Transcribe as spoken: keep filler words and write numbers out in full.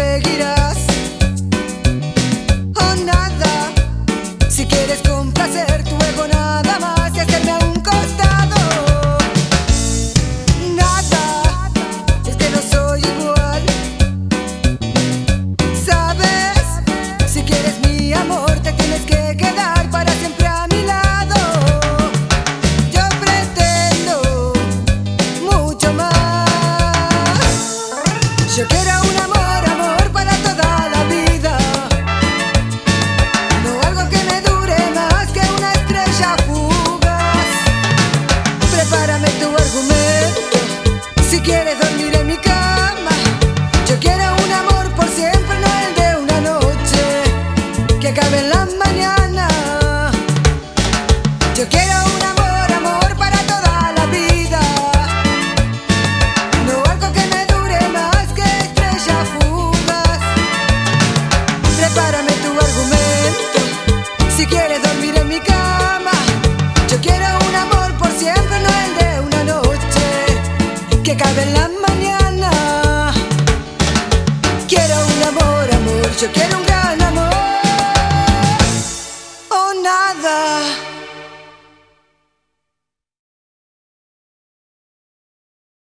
seguirás o nada. Si quieres complacer tu ego nada más y hacerme a un costado, nada, es que no soy igual. Sabes, si quieres mi amor te tienes que quedar para siempre a mi lado. Yo pretendo mucho más. Yo quiero un amor, amor para toda la vida, no algo que me dure más que una estrella fugaz. Prepárame tu argumento, si quieres dormir en mi cama. Yo quiero un amor por siempre, no el de una noche que acabe en la mañana. Yo quiero un amor, amor para toda la vida, no algo que me dure más que estrella fugaz. Prepárame tu argumento, si quieres dormir en mi cama. Yo quiero un amor por siempre, no el de una noche que acabe en la mañana. Quiero un amor, amor, yo quiero un gran amor o nada.